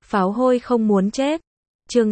Pháo hôi không muốn chết. Chương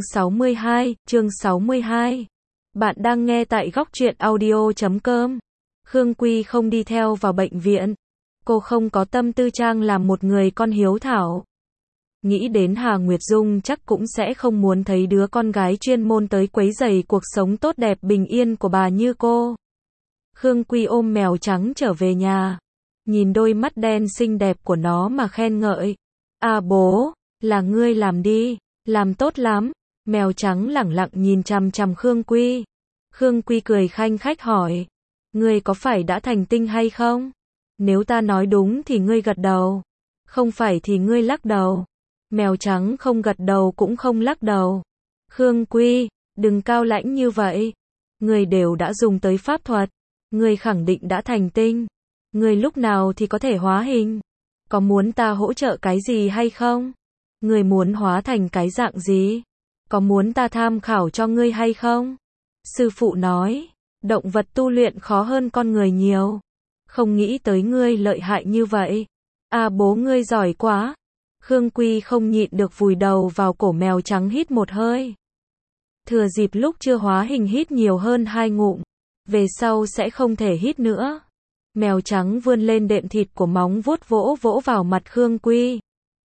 62. Bạn đang nghe tại góc truyện audio.com. Khương Quy không đi theo vào bệnh viện. Cô không có tâm tư trang làm một người con hiếu thảo. Nghĩ đến Hà Nguyệt Dung chắc cũng sẽ không muốn thấy đứa con gái chuyên môn tới quấy rầy cuộc sống tốt đẹp bình yên của bà như cô. Khương Quy ôm mèo trắng trở về nhà. Nhìn đôi mắt đen xinh đẹp của nó mà khen ngợi. À bố, là ngươi làm đi, làm tốt lắm. Mèo trắng lẳng lặng nhìn chằm chằm Khương Quy. Khương Quy cười khanh khách hỏi. Ngươi có phải đã thành tinh hay không? Nếu ta nói đúng thì ngươi gật đầu. Không phải thì ngươi lắc đầu. Mèo trắng không gật đầu cũng không lắc đầu. Khương Quy, đừng cao lãnh như vậy. Ngươi đều đã dùng tới pháp thuật. Ngươi khẳng định đã thành tinh. Ngươi lúc nào thì có thể hóa hình? Có muốn ta hỗ trợ cái gì hay không? Ngươi muốn hóa thành cái dạng gì? Có muốn ta tham khảo cho ngươi hay không? Sư phụ nói, động vật tu luyện khó hơn con người nhiều. Không nghĩ tới ngươi lợi hại như vậy. À bố ngươi giỏi quá. Khương Quy không nhịn được vùi đầu vào cổ mèo trắng hít một hơi. Thừa dịp lúc chưa hóa hình hít nhiều hơn 2 ngụm. Về sau sẽ không thể hít nữa. Mèo trắng vươn lên đệm thịt của móng vuốt vỗ vỗ vào mặt Khương Quy.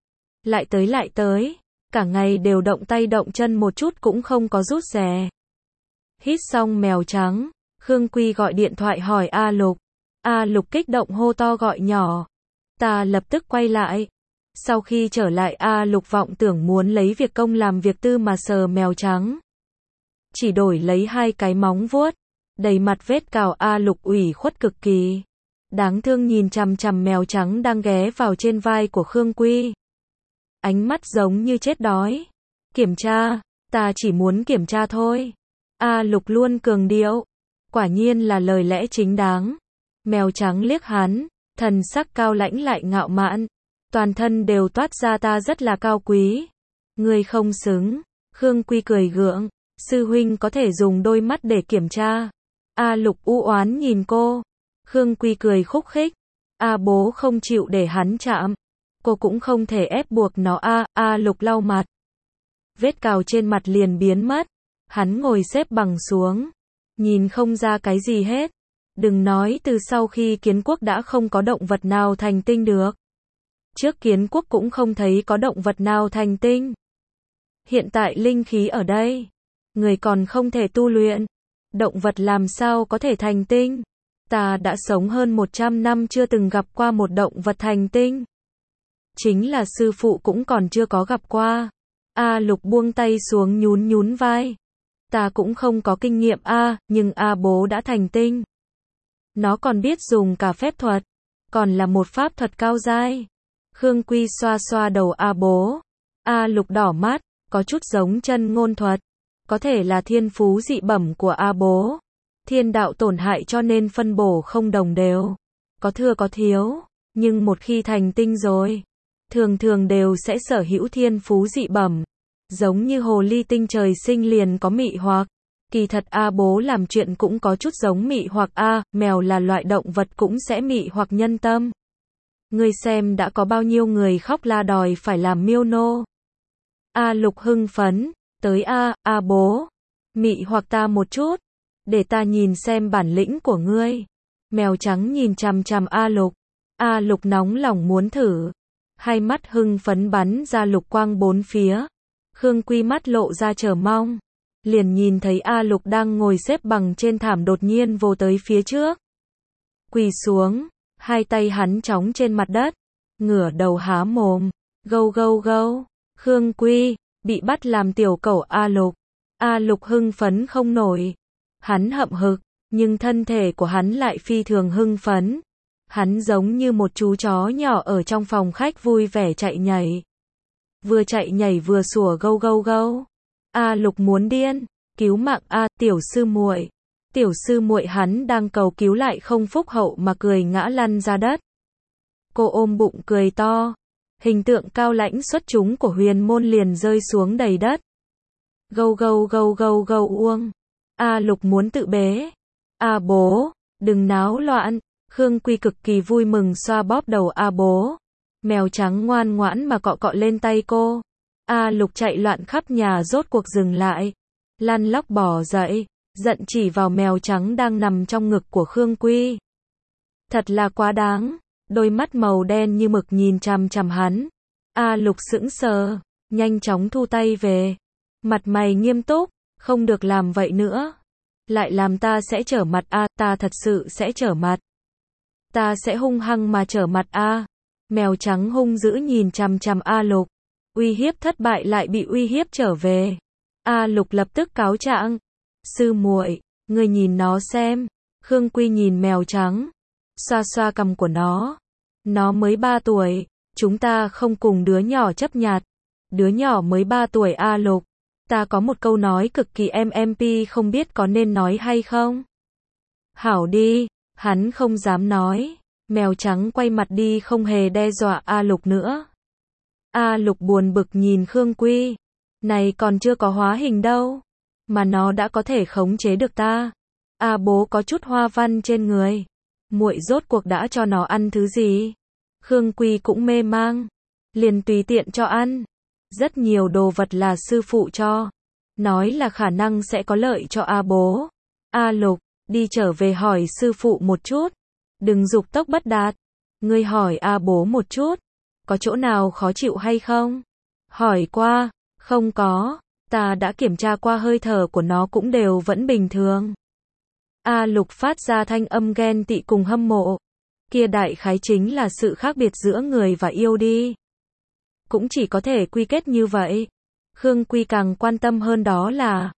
Lại tới. Cả ngày đều động tay động chân một chút cũng không có rút rè. Hít xong mèo trắng, Khương Quy gọi điện thoại hỏi A Lục. A Lục kích động hô to gọi nhỏ. Ta lập tức quay lại. Sau khi trở lại A Lục vọng tưởng muốn lấy việc công làm việc tư mà sờ mèo trắng. Chỉ đổi lấy 2 cái móng vuốt. Đầy mặt vết cào A Lục ủy khuất cực kỳ. Đáng thương nhìn chằm chằm mèo trắng đang ghé vào trên vai của Khương Quy. Ánh mắt giống như chết đói. Kiểm tra, ta chỉ muốn kiểm tra thôi. A Lục luôn cường điệu. Quả nhiên là lời lẽ chính đáng. Mèo trắng liếc hắn, thần sắc cao lãnh lại ngạo mạn. Toàn thân đều toát ra ta rất là cao quý. Ngươi không xứng. Khương Quy cười gượng. Sư huynh có thể dùng đôi mắt để kiểm tra. A Lục u oán nhìn cô. Khương Quy cười khúc khích. A bố không chịu để hắn chạm. Cô cũng không thể ép buộc nó A Lục lau mặt. Vết cào trên mặt liền biến mất. Hắn ngồi xếp bằng xuống. Nhìn không ra cái gì hết. Đừng nói từ sau khi kiến quốc đã không có động vật nào thành tinh được. Trước kiến quốc cũng không thấy có động vật nào thành tinh. Hiện tại linh khí ở đây. Người còn không thể tu luyện. Động vật làm sao có thể thành tinh? Ta đã sống hơn 100 năm chưa từng gặp qua một động vật thành tinh. Chính là sư phụ cũng còn chưa có gặp qua. A Lục buông tay xuống nhún vai. Ta cũng không có kinh nghiệm nhưng bố đã thành tinh. Nó còn biết dùng cả phép thuật. Còn là một pháp thuật cao giai. Khương Quy xoa xoa đầu bố. A Lục đỏ mắt, có chút giống chân ngôn thuật. Có thể là thiên phú dị bẩm của bố. Thiên đạo tổn hại cho nên phân bổ không đồng đều. Có thừa có thiếu. Nhưng một khi thành tinh rồi, thường đều sẽ sở hữu thiên phú dị bẩm. Giống như hồ ly tinh trời sinh liền có mị hoặc. Kỳ thật bố làm chuyện cũng có chút giống mị hoặc mèo là loại động vật cũng sẽ mị hoặc nhân tâm. Ngươi xem đã có bao nhiêu người khóc la đòi phải làm miêu nô. A Lục hưng phấn. Tới bố. Mị hoặc ta một chút. Để ta nhìn xem bản lĩnh của ngươi. Mèo trắng nhìn chằm chằm A Lục. A Lục nóng lòng muốn thử. Hai mắt hưng phấn bắn ra lục quang bốn phía. Khương Quy mắt lộ ra chờ mong. Liền nhìn thấy A Lục đang ngồi xếp bằng trên thảm đột nhiên vồ tới phía trước. Quỳ xuống. Hai tay hắn trống trên mặt đất. Ngửa đầu há mồm. Gâu. Khương Quy bị bắt làm tiểu cẩu A Lục. A Lục hưng phấn không nổi. Hắn hậm hực, nhưng thân thể của hắn lại phi thường hưng phấn. Hắn giống như một chú chó nhỏ ở trong phòng khách vui vẻ chạy nhảy. Vừa chạy nhảy vừa sủa gâu. A Lục muốn điên, cứu mạng tiểu sư muội. Tiểu sư muội hắn đang cầu cứu lại không phúc hậu mà cười ngã lăn ra đất. Cô ôm bụng cười to. Hình tượng cao lãnh xuất chúng của huyền môn liền rơi xuống đầy đất. Gâu uông. A Lục muốn tự bế. Bố, đừng náo loạn. Khương Quy cực kỳ vui mừng xoa bóp đầu bố. Mèo trắng ngoan ngoãn mà cọ cọ lên tay cô. A Lục chạy loạn khắp nhà rốt cuộc dừng lại, lăn lóc bò dậy, giận chỉ vào mèo trắng đang nằm trong ngực của Khương Quy. Thật là quá đáng, đôi mắt màu đen như mực nhìn chằm chằm hắn. A Lục sững sờ, nhanh chóng thu tay về, mặt mày nghiêm túc, không được làm vậy nữa. Lại làm ta sẽ trở mặt ta thật sự sẽ trở mặt. Ta sẽ hung hăng mà trở mặt Mèo trắng hung dữ nhìn chằm chằm A Lục, uy hiếp thất bại lại bị uy hiếp trở về. A Lục lập tức cáo trạng, sư muội, ngươi nhìn nó xem. Khương Quy nhìn mèo trắng, xoa xoa cằm của nó mới 3 tuổi, chúng ta không cùng đứa nhỏ chấp nhặt. Đứa nhỏ mới 3 tuổi A Lục, ta có một câu nói cực kỳ MP không biết có nên nói hay không? Hảo đi, hắn không dám nói. Mèo trắng quay mặt đi không hề đe dọa A Lục nữa. A Lục buồn bực nhìn Khương Quy, này còn chưa có hóa hình đâu, mà nó đã có thể khống chế được ta. Bố có chút hoa văn trên người, muội rốt cuộc đã cho nó ăn thứ gì? Khương Quy cũng mê mang, liền tùy tiện cho ăn. Rất nhiều đồ vật là sư phụ cho, nói là khả năng sẽ có lợi cho bố. A Lục, đi trở về hỏi sư phụ một chút, đừng dục tốc bất đạt. Ngươi hỏi bố một chút, có chỗ nào khó chịu hay không? Hỏi qua, không có, ta đã kiểm tra qua hơi thở của nó cũng đều vẫn bình thường. A Lục phát ra thanh âm ghen tị cùng hâm mộ. Kia đại khái chính là sự khác biệt giữa người và yêu đi. Cũng chỉ có thể quy kết như vậy. Khương Quy càng quan tâm hơn đó là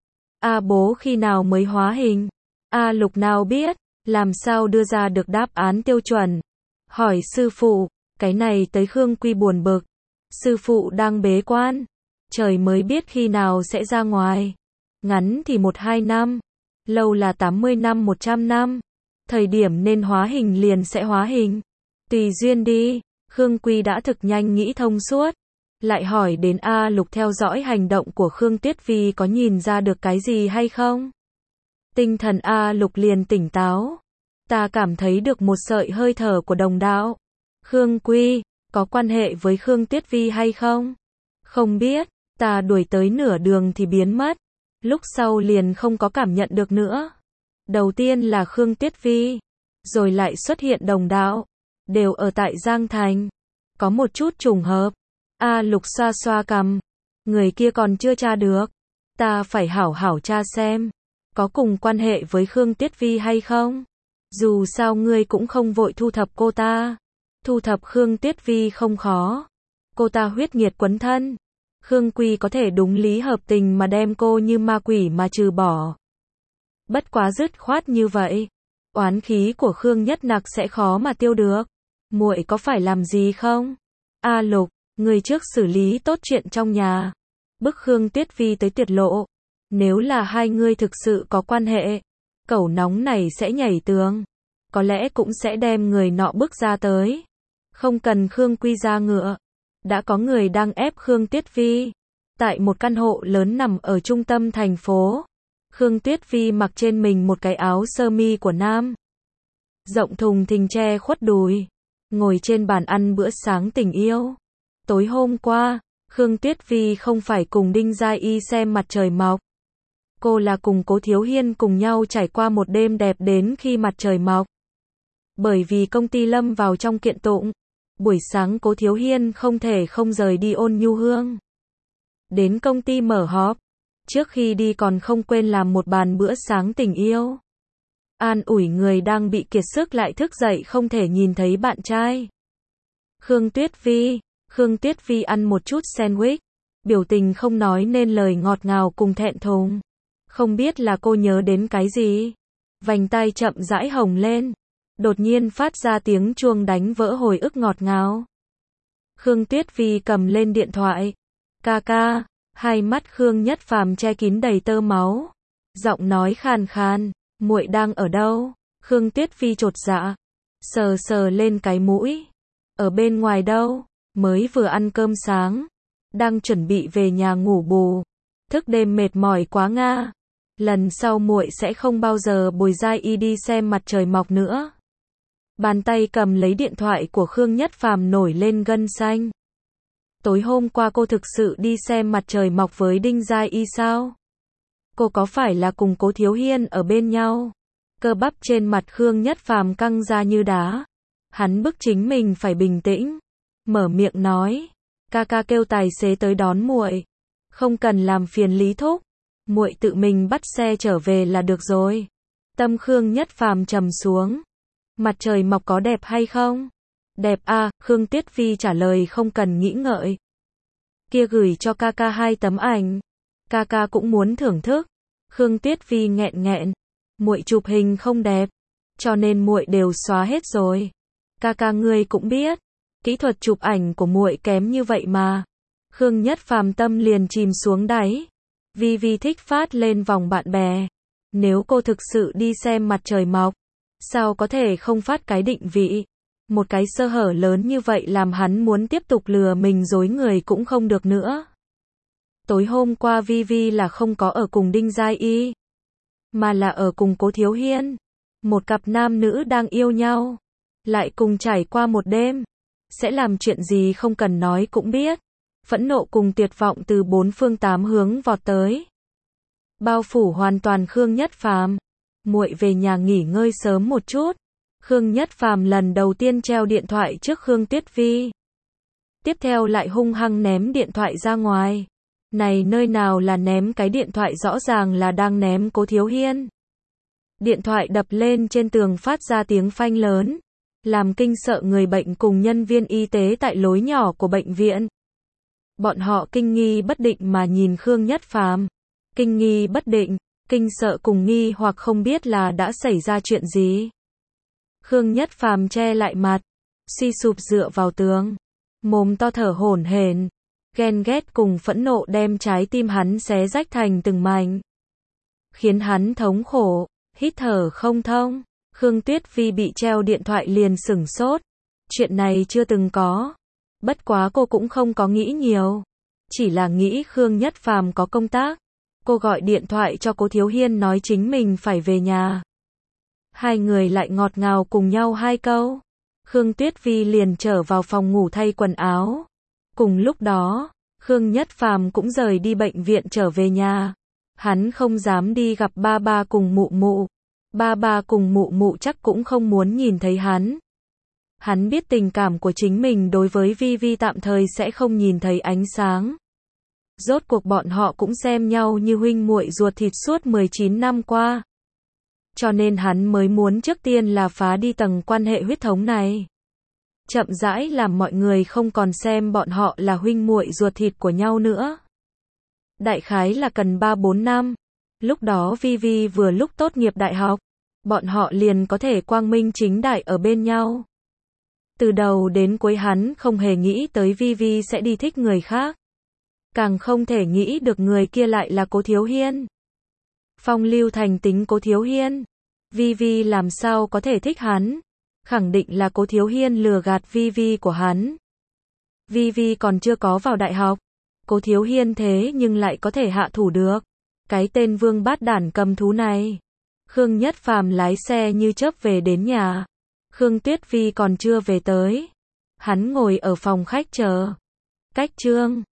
bố khi nào mới hóa hình? A Lục nào biết, làm sao đưa ra được đáp án tiêu chuẩn. Hỏi sư phụ, cái này tới Khương Quy buồn bực. Sư phụ đang bế quan, trời mới biết khi nào sẽ ra ngoài. Ngắn thì 1-2 năm, lâu là 80 năm 100 năm. Thời điểm nên hóa hình liền sẽ hóa hình. Tùy duyên đi. Khương Quy đã thực nhanh nghĩ thông suốt. Lại hỏi đến A Lục theo dõi hành động của Khương Tuyết Vi có nhìn ra được cái gì hay không? Tinh thần A Lục liền tỉnh táo. Ta cảm thấy được một sợi hơi thở của đồng đạo. Khương Quy, có quan hệ với Khương Tuyết Vi hay không? Không biết, ta đuổi tới nửa đường thì biến mất. Lúc sau liền không có cảm nhận được nữa. Đầu tiên là Khương Tuyết Vi, rồi lại xuất hiện đồng đạo, đều ở tại Giang Thành. Có một chút trùng hợp. A Lục xoa xoa cằm, người kia còn chưa tra được, ta phải hảo hảo tra xem, có cùng quan hệ với Khương Tuyết Vi hay không? Dù sao ngươi cũng không vội thu thập cô ta. Thu thập Khương Tuyết Vi không khó. Cô ta huyết nghiệt quấn thân. Khương Quy có thể đúng lý hợp tình mà đem cô như ma quỷ mà trừ bỏ. Bất quá dứt khoát như vậy, oán khí của Khương Nhất Nặc sẽ khó mà tiêu được. Muội có phải làm gì không? A Lục, người trước xử lý tốt chuyện trong nhà, bức Khương Tuyết Vi tới tuyệt lộ. Nếu là hai người thực sự có quan hệ, cẩu nóng này sẽ nhảy tường, có lẽ cũng sẽ đem người nọ bức ra tới. Không cần Khương Quy ra ngựa, đã có người đang ép Khương Tuyết Vi. Tại một căn hộ lớn nằm ở trung tâm thành phố, Khương Tuyết Vi mặc trên mình một cái áo sơ mi của nam, rộng thùng thình che khuất đùi, ngồi trên bàn ăn bữa sáng tình yêu. Tối hôm qua, Khương Tuyết Vi không phải cùng Đinh Giai Y xem mặt trời mọc. Cô là cùng Cố Thiếu Hiên cùng nhau trải qua một đêm đẹp đến khi mặt trời mọc. Bởi vì công ty lâm vào trong kiện tụng, buổi sáng Cố Thiếu Hiên không thể không rời đi Ôn Nhu Hương. Đến công ty mở họp, trước khi đi còn không quên làm một bàn bữa sáng tình yêu. An ủi người đang bị kiệt sức lại thức dậy không thể nhìn thấy bạn trai. Khương Tuyết Vi ăn một chút sandwich, biểu tình không nói nên lời ngọt ngào cùng thẹn thùng. Không biết là cô nhớ đến cái gì. Vành tai chậm rãi hồng lên, đột nhiên phát ra tiếng chuông đánh vỡ hồi ức ngọt ngào. Khương Tuyết Vi cầm lên điện thoại. Ca, hai mắt Khương Nhất Phàm che kín đầy tơ máu. Giọng nói khàn khàn, muội đang ở đâu? Khương Tuyết Vi chột dạ, sờ lên cái mũi. Ở bên ngoài đâu? Mới vừa ăn cơm sáng, đang chuẩn bị về nhà ngủ bù. Thức đêm mệt mỏi quá nga. Lần sau muội sẽ không bao giờ bồi Giai Y đi xem mặt trời mọc nữa. Bàn tay cầm lấy điện thoại của Khương Nhất Phàm nổi lên gân xanh. Tối hôm qua cô thực sự đi xem mặt trời mọc với Đinh Giai Y sao? Cô có phải là cùng Cố Thiếu Hiên ở bên nhau? Cơ bắp trên mặt Khương Nhất Phàm căng ra như đá. Hắn bức chính mình phải bình tĩnh. Mở miệng nói. Ca ca kêu tài xế tới đón muội. Không cần làm phiền Lý thúc. Muội tự mình bắt xe trở về là được rồi. Tâm Khương Nhất Phàm trầm xuống. Mặt trời mọc có đẹp hay không? Đẹp à, Khương Tuyết Vi trả lời không cần nghĩ ngợi. Kia gửi cho ca ca 2 tấm ảnh. Ca ca cũng muốn thưởng thức. Khương Tuyết Vi nghẹn nghẹn. Muội chụp hình không đẹp, cho nên muội đều xóa hết rồi. Ca ca ngươi cũng biết, kỹ thuật chụp ảnh của muội kém như vậy mà. Khương Nhất Phàm tâm liền chìm xuống đáy. Vi Vi thích phát lên vòng bạn bè. Nếu cô thực sự đi xem mặt trời mọc, sao có thể không phát cái định vị? Một cái sơ hở lớn như vậy làm hắn muốn tiếp tục lừa mình dối người cũng không được nữa. Tối hôm qua Vi Vi là không có ở cùng Đinh Giai Y, mà là ở cùng Cố Thiếu Hiên. Một cặp nam nữ đang yêu nhau, lại cùng trải qua một đêm. Sẽ làm chuyện gì không cần nói cũng biết. Phẫn nộ cùng tuyệt vọng từ 4 phương 8 hướng vọt tới. Bao phủ hoàn toàn Khương Nhất Phàm. Muội về nhà nghỉ ngơi sớm một chút. Khương Nhất Phàm lần đầu tiên treo điện thoại trước Khương Tuyết Vi. Tiếp theo lại hung hăng ném điện thoại ra ngoài. Này nơi nào là ném cái điện thoại, rõ ràng là đang ném Cố Thiếu Hiên. Điện thoại đập lên trên tường phát ra tiếng phanh lớn, làm kinh sợ người bệnh cùng nhân viên y tế tại lối nhỏ của bệnh viện. Bọn họ kinh nghi bất định mà nhìn Khương Nhất Phàm. Kinh nghi bất định, kinh sợ cùng nghi hoặc không biết là đã xảy ra chuyện gì. Khương Nhất Phàm che lại mặt, suy sụp dựa vào tường, mồm to thở hổn hển. Ghen ghét cùng phẫn nộ đem trái tim hắn xé rách thành từng mảnh, khiến hắn thống khổ, hít thở không thông. Khương Tuyết Vi bị treo điện thoại liền sửng sốt. Chuyện này chưa từng có. Bất quá cô cũng không có nghĩ nhiều, chỉ là nghĩ Khương Nhất Phàm có công tác. Cô gọi điện thoại cho Cố Thiếu Hiên nói chính mình phải về nhà. Hai người lại ngọt ngào cùng nhau 2 câu. Khương Tuyết Vi liền trở vào phòng ngủ thay quần áo. Cùng lúc đó, Khương Nhất Phàm cũng rời đi bệnh viện trở về nhà. Hắn không dám đi gặp ba ba cùng mụ mụ. Ba ba cùng mụ mụ chắc cũng không muốn nhìn thấy hắn. Hắn biết tình cảm của chính mình đối với Vi Vi tạm thời sẽ không nhìn thấy ánh sáng. Rốt cuộc bọn họ cũng xem nhau như huynh muội ruột thịt suốt 19 năm qua. Cho nên hắn mới muốn trước tiên là phá đi tầng quan hệ huyết thống này. Chậm rãi làm mọi người không còn xem bọn họ là huynh muội ruột thịt của nhau nữa. Đại khái là cần 3-4 năm. Lúc đó Vi Vi vừa lúc tốt nghiệp đại học. Bọn họ liền có thể quang minh chính đại ở bên nhau. Từ đầu đến cuối hắn không hề nghĩ tới Vi Vi sẽ đi thích người khác. Càng không thể nghĩ được người kia lại là Cố Thiếu Hiên. Phong lưu thành tính Cố Thiếu Hiên. Vi Vi làm sao có thể thích hắn? Khẳng định là Cố Thiếu Hiên lừa gạt Vi Vi của hắn. Vi Vi còn chưa có vào đại học. Cố Thiếu Hiên thế nhưng lại có thể hạ thủ được. Cái tên vương bát đản cầm thú này. Khương Nhất Phàm lái xe như chớp về đến nhà. Khương Tuyết Vi còn chưa về tới. Hắn ngồi ở phòng khách chờ. Cách chương